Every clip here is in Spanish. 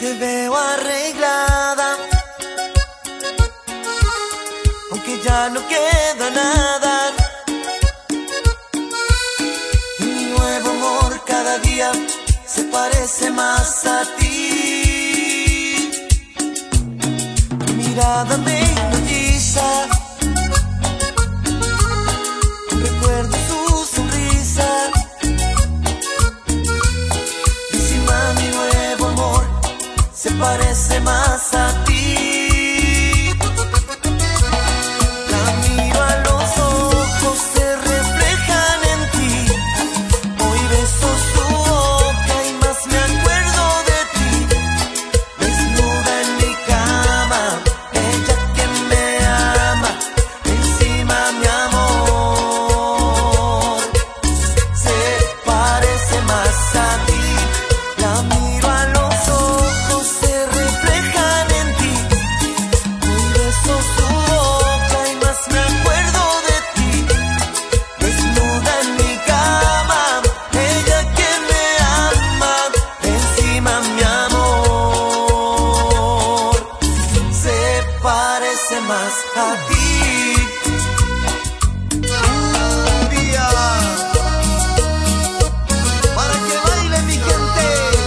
te veo arreglada, aunque ya no queda nada. Y mi nuevo amor cada día se parece más a ti. Tu mirada me hipnotiza, recuerdo su sonrisa. Encima mi nuevo amor se parece más a ti. La miro a los ojos, se reflejan en ti. Hoy beso su boca y más me acuerdo de ti. Desnuda en mi cama, ella que me ama, encima mi amor se parece más a ti. La miro a los ojos, se reflejan en ti. Hoy beso su boca y más me acuerdo de ti. Desnuda en mi cama, ella que me ama, encima mi amor se parece más a ti. Cumbia, para que baile mi gente.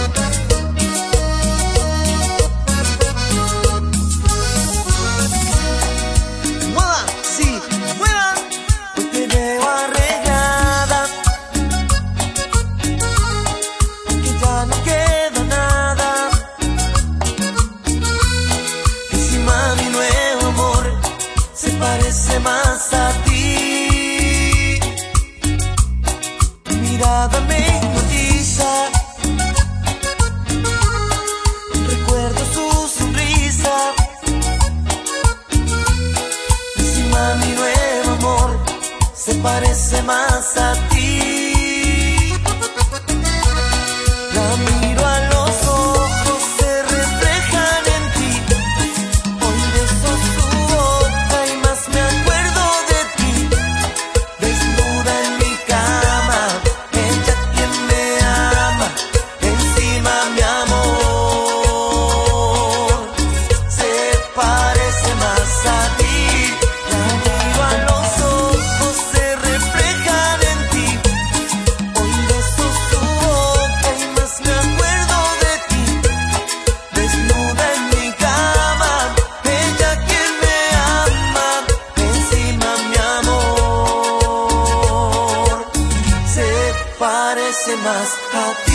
Muevan, sí, muevan. Hoy te veo arreglada, aunque ya no queda nada. Encima mi nuevo amor se parece más a ti. Tu mirada me hipnotiza, recuerdo su sonrisa. Encima mi nuevo amor se parece más a ti. La miro a los ojos, se reflejan en ti. Hoy beso su boca y más me acuerdo de ti. Desnuda en mi cama, ella quien me ama, encima mi amor se parece más a ti. La miro a los ojos, se reflejan en ti. Hoy beso su boca y más me acuerdo de ti. Desnuda en mi cama, ella quien me ama, encima mi amor se parece más a ti.